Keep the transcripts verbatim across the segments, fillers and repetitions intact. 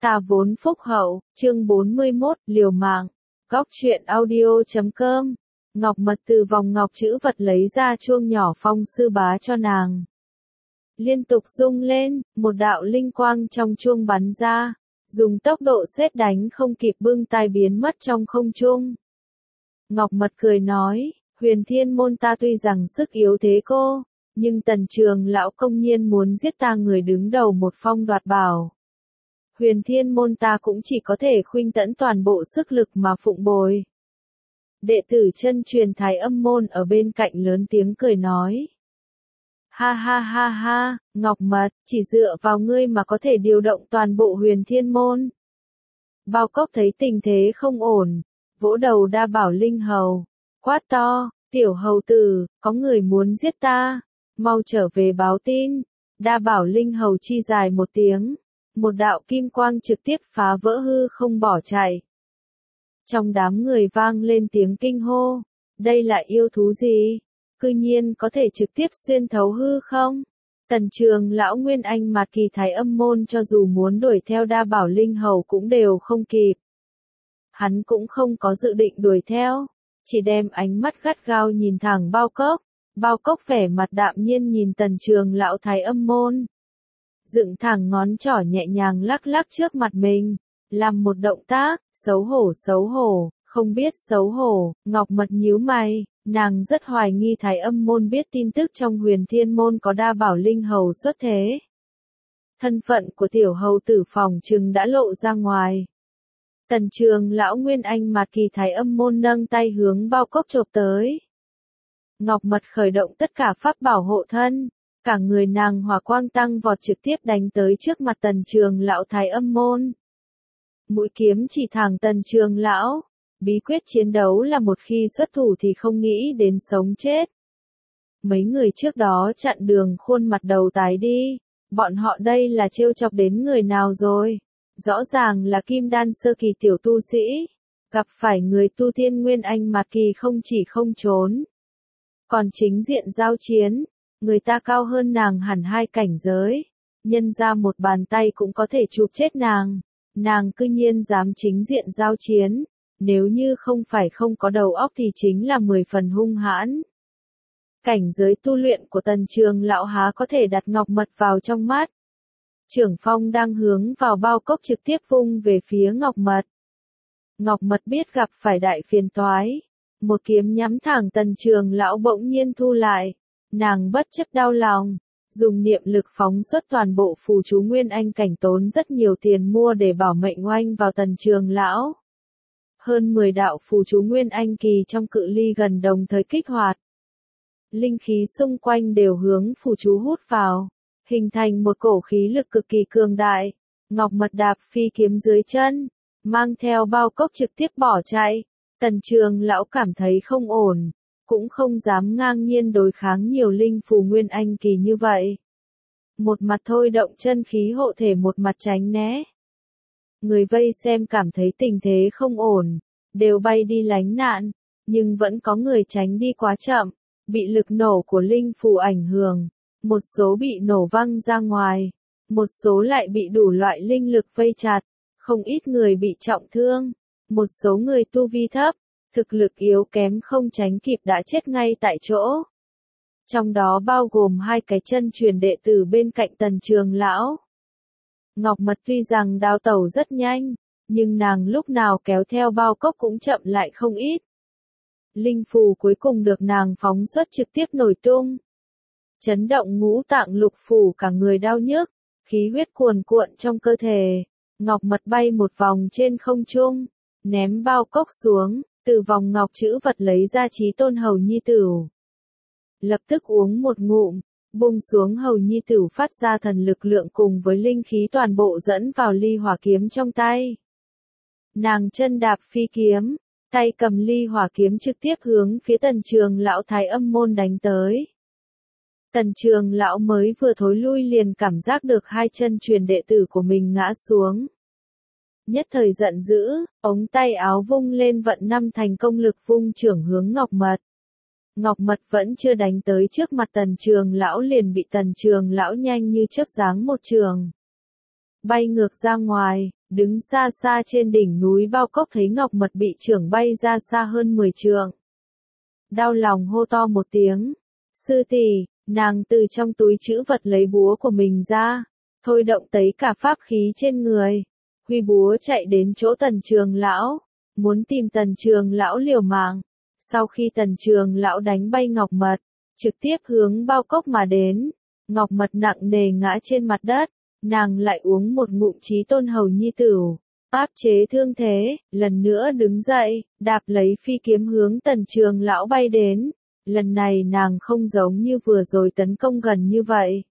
Ta vốn phúc hậu, chương bốn mươi mốt, liều mạng. Góc truyện audio chấm com. Ngọc Mật từ vòng ngọc chữ vật lấy ra chuông nhỏ phong sư bá cho nàng. Liên tục rung lên, một đạo linh quang trong chuông bắn ra, dùng tốc độ sét đánh không kịp bưng tai biến mất trong không trung. Ngọc Mật cười nói, Huyền Thiên môn ta tuy rằng sức yếu thế cô, nhưng Tần Trường lão công nhiên muốn giết ta người đứng đầu một phong đoạt bảo. Huyền Thiên môn ta cũng chỉ có thể khuynh tẫn toàn bộ sức lực mà phụng bồi. Đệ tử chân truyền Thái Âm môn ở bên cạnh lớn tiếng cười nói. Ha ha ha ha, Ngọc Mật, chỉ dựa vào ngươi mà có thể điều động toàn bộ Huyền Thiên môn. Bao Cốc thấy tình thế không ổn, vỗ đầu Đa Bảo Linh Hầu, quát to, tiểu hầu tử, có người muốn giết ta, mau trở về báo tin. Đa Bảo Linh Hầu chi dài một tiếng, một đạo kim quang trực tiếp phá vỡ hư không bỏ chạy. Trong đám người vang lên tiếng kinh hô, đây là yêu thú gì? Cư nhiên có thể trực tiếp xuyên thấu hư không? Tần Trường lão Nguyên Anh Mạt Kỳ Thái Âm môn cho dù muốn đuổi theo Đa Bảo Linh Hầu cũng đều không kịp. Hắn cũng không có dự định đuổi theo, chỉ đem ánh mắt gắt gao nhìn thẳng Bao Cốc. Bao Cốc vẻ mặt đạm nhiên nhìn Tần Trường lão Thái Âm môn. Dựng thẳng ngón trỏ nhẹ nhàng lắc lắc trước mặt mình, làm một động tác, xấu hổ xấu hổ, không biết xấu hổ. Ngọc Mật nhíu mày, nàng rất hoài nghi Thái Âm môn biết tin tức trong Huyền Thiên môn có Đa Bảo Linh Hầu xuất thế. Thân phận của tiểu hầu tử phòng trừng đã lộ ra ngoài. Tần Trường lão Nguyên Anh Mạt Kỳ Thái Âm môn nâng tay hướng Bao Cốc chộp tới. Ngọc Mật khởi động tất cả pháp bảo hộ thân, cả người nàng hỏa quang tăng vọt trực tiếp đánh tới trước mặt Tần Trường lão Thái Âm môn. Mũi kiếm chỉ thẳng Tần Trường lão, bí quyết chiến đấu là một khi xuất thủ thì không nghĩ đến sống chết. Mấy người trước đó chặn đường khuôn mặt đầu tái đi, bọn họ đây là trêu chọc đến người nào rồi? Rõ ràng là kim đan sơ kỳ tiểu tu sĩ, gặp phải người tu thiên Nguyên Anh Mạt Kỳ không chỉ không trốn, còn chính diện giao chiến, người ta cao hơn nàng hẳn hai cảnh giới, nhân ra một bàn tay cũng có thể chụp chết nàng, nàng cư nhiên dám chính diện giao chiến, nếu như không phải không có đầu óc thì chính là mười phần hung hãn. Cảnh giới tu luyện của Tần Trường lão há có thể đặt Ngọc Mật vào trong mắt. Trưởng phong đang hướng vào Bao Cốc trực tiếp vung về phía Ngọc Mật. Ngọc Mật biết gặp phải đại phiền toái. Một kiếm nhắm thẳng Tần Trường lão bỗng nhiên thu lại. Nàng bất chấp đau lòng, dùng niệm lực phóng xuất toàn bộ phù chú Nguyên Anh cảnh tốn rất nhiều tiền mua để bảo mệnh oanh vào Tần Trường lão. Hơn mười đạo phù chú Nguyên Anh kỳ trong cự ly gần đồng thời kích hoạt. Linh khí xung quanh đều hướng phù chú hút vào, hình thành một cổ khí lực cực kỳ cường đại. Ngọc Mật đạp phi kiếm dưới chân, mang theo Bao Cốc trực tiếp bỏ chạy. Tần Trường lão cảm thấy không ổn, cũng không dám ngang nhiên đối kháng nhiều linh phù Nguyên Anh kỳ như vậy. Một mặt thôi động chân khí hộ thể, một mặt tránh né. Người vây xem cảm thấy tình thế không ổn, đều bay đi lánh nạn, nhưng vẫn có người tránh đi quá chậm, bị lực nổ của linh phù ảnh hưởng, một số bị nổ văng ra ngoài, một số lại bị đủ loại linh lực vây chặt, không ít người bị trọng thương, một số người tu vi thấp, thực lực yếu kém không tránh kịp đã chết ngay tại chỗ. Trong đó bao gồm hai cái chân truyền đệ tử bên cạnh Tần Trường lão. Ngọc Mật tuy rằng đào tẩu rất nhanh, nhưng nàng lúc nào kéo theo Bao Cốc cũng chậm lại không ít. Linh phù cuối cùng được nàng phóng xuất trực tiếp nổi tung. Chấn động ngũ tạng lục phủ, cả người đau nhức, khí huyết cuồn cuộn trong cơ thể. Ngọc Mật bay một vòng trên không trung, ném Bao Cốc xuống, từ vòng ngọc chữ vật lấy ra Chí Tôn Hầu Nhi Tửu. Lập tức uống một ngụm, bung xuống Hầu Nhi Tửu phát ra thần lực lượng cùng với linh khí toàn bộ dẫn vào ly hỏa kiếm trong tay. Nàng chân đạp phi kiếm, tay cầm ly hỏa kiếm trực tiếp hướng phía Tần Trường lão Thái Âm môn đánh tới. Tần Trường lão mới vừa thối lui liền cảm giác được hai chân truyền đệ tử của mình ngã xuống. Nhất thời giận dữ, ống tay áo vung lên vận năm thành công lực vung trưởng hướng Ngọc Mật. Ngọc Mật vẫn chưa đánh tới trước mặt Tần Trường lão liền bị Tần Trường lão nhanh như chớp giáng một trường. Bay ngược ra ngoài, Đứng xa xa trên đỉnh núi Bao Cốc thấy Ngọc Mật bị chưởng bay ra xa hơn mười trượng. Đau lòng hô to một tiếng. Sư tỷ, nàng từ trong túi trữ vật lấy búa của mình ra, thôi động tấy cả pháp khí trên người, huy búa chạy đến chỗ Tần Trường Lão, muốn tìm Tần Trường Lão liều mạng. Sau khi Tần Trường Lão đánh bay Ngọc Mật, trực tiếp hướng Bao Cốc mà đến, Ngọc Mật nặng nề ngã trên mặt đất, nàng lại uống một ngụm Chí Tôn Hầu Nhi Tửu, áp chế thương thế, lần nữa đứng dậy, đạp lấy phi kiếm hướng Tần Trường Lão bay đến. Lần này nàng không giống như vừa rồi tấn công gần như vậy,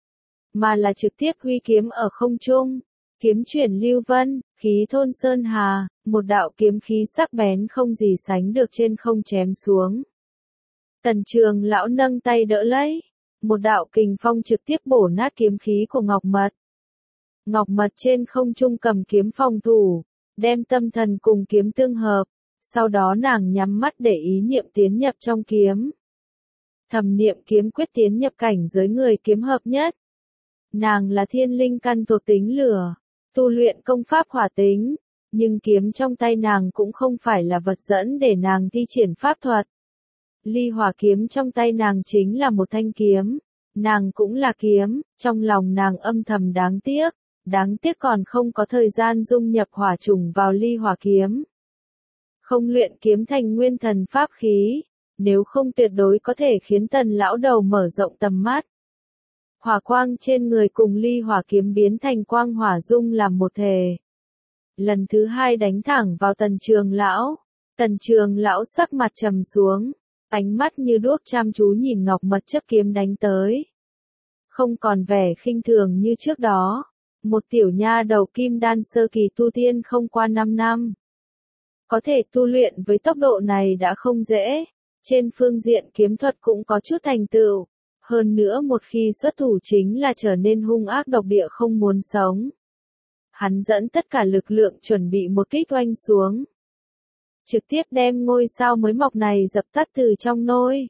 mà là trực tiếp huy kiếm ở không trung, kiếm chuyển lưu vân, khí thôn sơn hà, một đạo kiếm khí sắc bén không gì sánh được trên không chém xuống. Tần Trường Lão nâng tay đỡ lấy, một đạo kình phong trực tiếp bổ nát kiếm khí của Ngọc Mật. Ngọc Mật trên không trung cầm kiếm phòng thủ, đem tâm thần cùng kiếm tương hợp, sau đó nàng nhắm mắt để ý niệm tiến nhập trong kiếm. Thầm niệm kiếm quyết tiến nhập cảnh giới người kiếm hợp nhất. Nàng là thiên linh căn thuộc tính lửa, tu luyện công pháp hỏa tính, nhưng kiếm trong tay nàng cũng không phải là vật dẫn để nàng thi triển pháp thuật. Ly hỏa kiếm trong tay nàng chính là một thanh kiếm, nàng cũng là kiếm, trong lòng nàng âm thầm đáng tiếc, đáng tiếc còn không có thời gian dung nhập hỏa trùng vào ly hỏa kiếm. Không luyện kiếm thành nguyên thần pháp khí, nếu không tuyệt đối có thể khiến Tần Lão đầu mở rộng tầm mắt. Hỏa quang trên người cùng ly hỏa kiếm biến thành quang hỏa dung làm một thể. Lần thứ hai đánh thẳng vào Tần Trường Lão, Tần Trường Lão sắc mặt trầm xuống, ánh mắt như đuốc chăm chú nhìn Ngọc Mật chấp kiếm đánh tới. Không còn vẻ khinh thường như trước đó, một tiểu nha đầu kim đan sơ kỳ tu tiên không qua năm năm. Có thể tu luyện với tốc độ này đã không dễ, trên phương diện kiếm thuật cũng có chút thành tựu, hơn nữa một khi xuất thủ chính là trở nên hung ác độc địa không muốn sống. Hắn dẫn tất cả lực lượng chuẩn bị một kích oanh xuống, trực tiếp đem ngôi sao mới mọc này dập tắt từ trong nôi.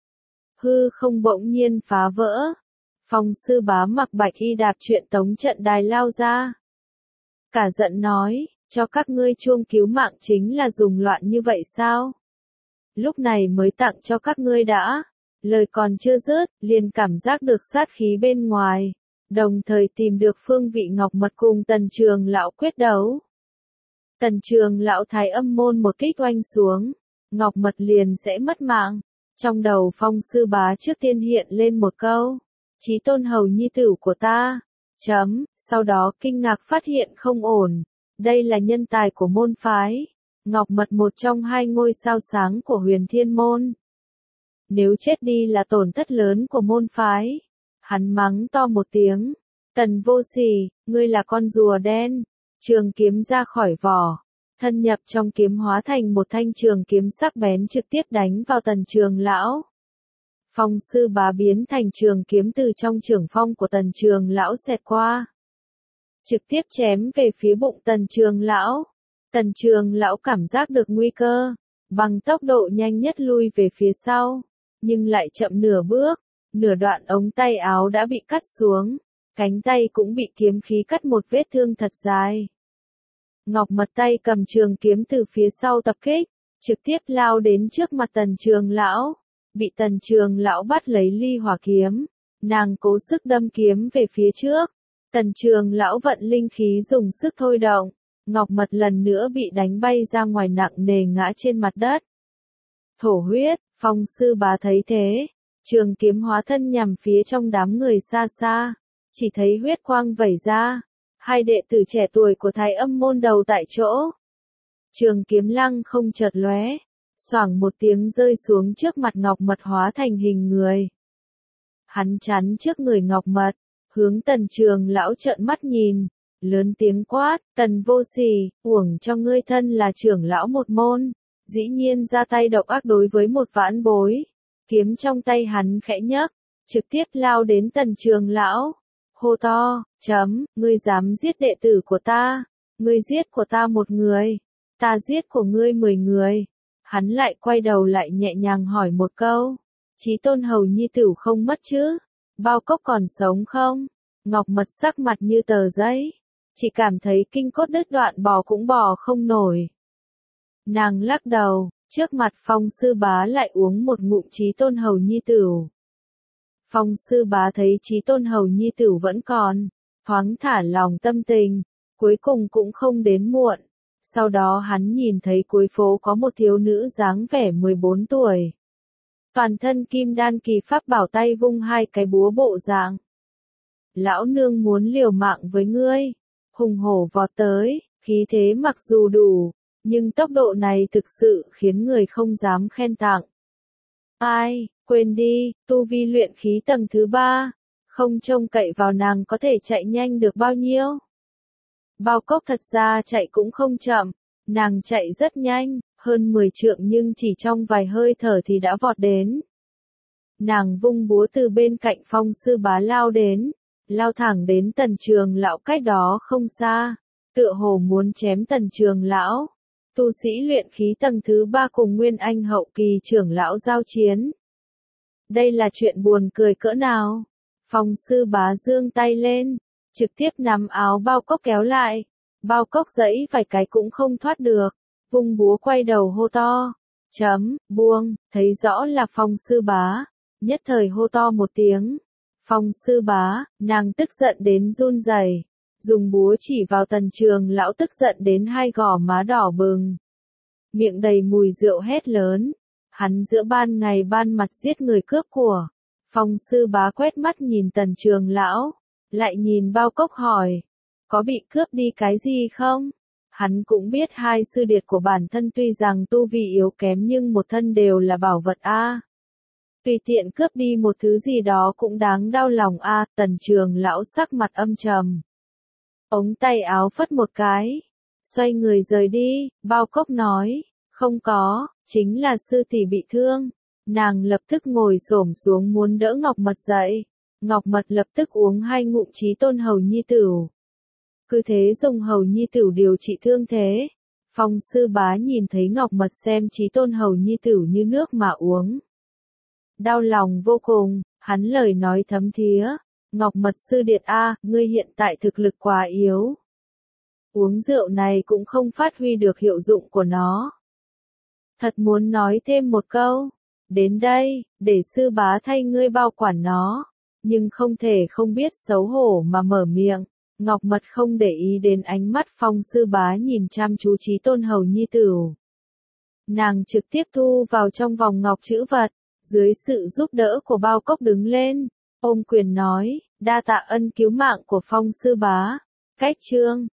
Hư không bỗng nhiên phá vỡ, Phong Sư Bá mặc bạch y đạp chuyện tống trận đài lao ra. Cả giận nói, cho các ngươi chuông cứu mạng chính là dùng loạn như vậy sao? Lúc này mới tặng cho các ngươi đã. Lời còn chưa dứt, liền cảm giác được sát khí bên ngoài, đồng thời tìm được phương vị Ngọc Mật cùng Tần Trường Lão quyết đấu. Tần Trường Lão thái âm môn một kích oanh xuống, Ngọc Mật liền sẽ mất mạng. Trong đầu Phong Sư Bá trước tiên hiện lên một câu, Chí Tôn Hầu Nhi Tử của ta, chấm, sau đó kinh ngạc phát hiện không ổn, đây là nhân tài của môn phái, Ngọc Mật một trong hai ngôi sao sáng của Huyền Thiên Môn. Nếu chết đi là tổn thất lớn của môn phái. Hắn mắng to một tiếng, Tần vô sỉ, ngươi là con rùa đen. Trường kiếm ra khỏi vỏ, thân nhập trong kiếm hóa thành một thanh trường kiếm sắc bén trực tiếp đánh vào Tần Trường Lão. Phong Sư Bá biến thành trường kiếm từ trong trưởng phong của Tần Trường Lão xẹt qua, trực tiếp chém về phía bụng Tần Trường Lão. Tần Trường Lão cảm giác được nguy cơ, bằng tốc độ nhanh nhất lui về phía sau, nhưng lại chậm nửa bước, nửa đoạn ống tay áo đã bị cắt xuống, cánh tay cũng bị kiếm khí cắt một vết thương thật dài. Ngọc Mật tay cầm trường kiếm từ phía sau tập kích, trực tiếp lao đến trước mặt Tần Trường Lão, bị Tần Trường Lão bắt lấy ly hỏa kiếm, nàng cố sức đâm kiếm về phía trước, Tần Trường Lão vận linh khí dùng sức thôi động, Ngọc Mật lần nữa bị đánh bay ra ngoài nặng nề ngã trên mặt đất. Thổ huyết, Phong Sư Bá thấy thế, trường kiếm hóa thân nhằm phía trong đám người xa xa, chỉ thấy huyết quang vẩy ra, hai đệ tử trẻ tuổi của Thái Âm môn đầu tại chỗ. Trường kiếm lăng không chợt lóe, xoảng một tiếng rơi xuống trước mặt Ngọc Mật hóa thành hình người. Hắn chắn trước người Ngọc Mật, hướng Tần Trường Lão trợn mắt nhìn, lớn tiếng quát, Tần vô sỉ, uổng cho ngươi thân là trưởng lão một môn, dĩ nhiên ra tay độc ác đối với một vãn bối. Kiếm trong tay hắn khẽ nhấc, trực tiếp lao đến Tần Trường Lão, hô to, chấm, ngươi dám giết đệ tử của ta, ngươi giết của ta một người, ta giết của ngươi mười người. Hắn lại quay đầu lại nhẹ nhàng hỏi một câu, Chí Tôn Hầu Nhi Tử không mất chứ, Bao Cốc còn sống không? Ngọc Mật sắc mặt như tờ giấy, chỉ cảm thấy kinh cốt đứt đoạn bò cũng bò không nổi. Nàng lắc đầu, trước mặt Phong sư bá lại uống một ngụm Chí Tôn Hầu Nhi Tửu. Phong sư bá thấy Chí Tôn Hầu Nhi Tửu vẫn còn, thoáng thả lòng tâm tình, cuối cùng cũng không đến muộn. Sau đó hắn nhìn thấy cuối phố có một thiếu nữ dáng vẻ mười bốn tuổi. Toàn thân kim đan kỳ pháp bảo, tay vung hai cái búa bộ dạng. Lão nương muốn liều mạng với ngươi, hùng hổ vọt tới, khí thế mặc dù đủ, nhưng tốc độ này thực sự khiến người không dám khen tặng. Ai, quên đi, tu vi luyện khí tầng thứ ba, không trông cậy vào nàng có thể chạy nhanh được bao nhiêu. Bao Cốc thật ra chạy cũng không chậm, nàng chạy rất nhanh, hơn mười trượng nhưng chỉ trong vài hơi thở thì đã vọt đến. Nàng vung búa từ bên cạnh Phong sư bá lao đến, lao thẳng đến Tần Trường lão cách đó không xa, tựa hồ muốn chém Tần Trường lão. Tu sĩ luyện khí tầng thứ ba cùng Nguyên Anh hậu kỳ trưởng lão giao chiến. Đây là chuyện buồn cười cỡ nào? Phong sư bá giương tay lên, trực tiếp nắm áo Bao Cốc kéo lại. Bao Cốc giãy vài cái cũng không thoát được, vung búa quay đầu hô to. Chấm, buông, thấy rõ là Phong sư bá, nhất thời hô to một tiếng. Phong sư bá, nàng tức giận đến run rẩy, dùng búa chỉ vào Tần Trường lão tức giận đến hai gò má đỏ bừng. Miệng đầy mùi rượu hét lớn, hắn giữa ban ngày ban mặt giết người cướp của. Phong sư bá quét mắt nhìn Tần Trường lão, lại nhìn Bao Cốc hỏi, có bị cướp đi cái gì không? Hắn cũng biết hai sư điệt của bản thân tuy rằng tu vi yếu kém nhưng một thân đều là bảo vật a. Tùy tiện cướp đi một thứ gì đó cũng đáng đau lòng a. Tần Trường lão sắc mặt âm trầm, ống tay áo phất một cái, xoay người rời đi. Bao Cốc nói, không có, chính là sư tỷ bị thương. Nàng lập tức ngồi xổm xuống muốn đỡ Ngọc Mật dậy. Ngọc Mật lập tức uống hai ngụm Chí Tôn Hầu Nhi Tửu. Cứ thế dùng Hầu Nhi Tửu điều trị thương thế. Phong sư bá nhìn thấy Ngọc Mật xem Chí Tôn Hầu Nhi Tửu như nước mà uống. Đau lòng vô cùng, hắn lời nói thấm thía. Ngọc Mật sư điệt a, ngươi hiện tại thực lực quá yếu. Uống rượu này cũng không phát huy được hiệu dụng của nó. Thật muốn nói thêm một câu. Đến đây, để sư bá thay ngươi bao quản nó. Nhưng không thể không biết xấu hổ mà mở miệng. Ngọc Mật không để ý đến ánh mắt Phong sư bá nhìn chăm chú Chí Tôn Hầu Nhi Tửu. Nàng trực tiếp thu vào trong vòng ngọc chữ vật. Dưới sự giúp đỡ của Bao Cốc đứng lên, ôm quyền nói, đa tạ ân cứu mạng của Phong sư bá. Cách chương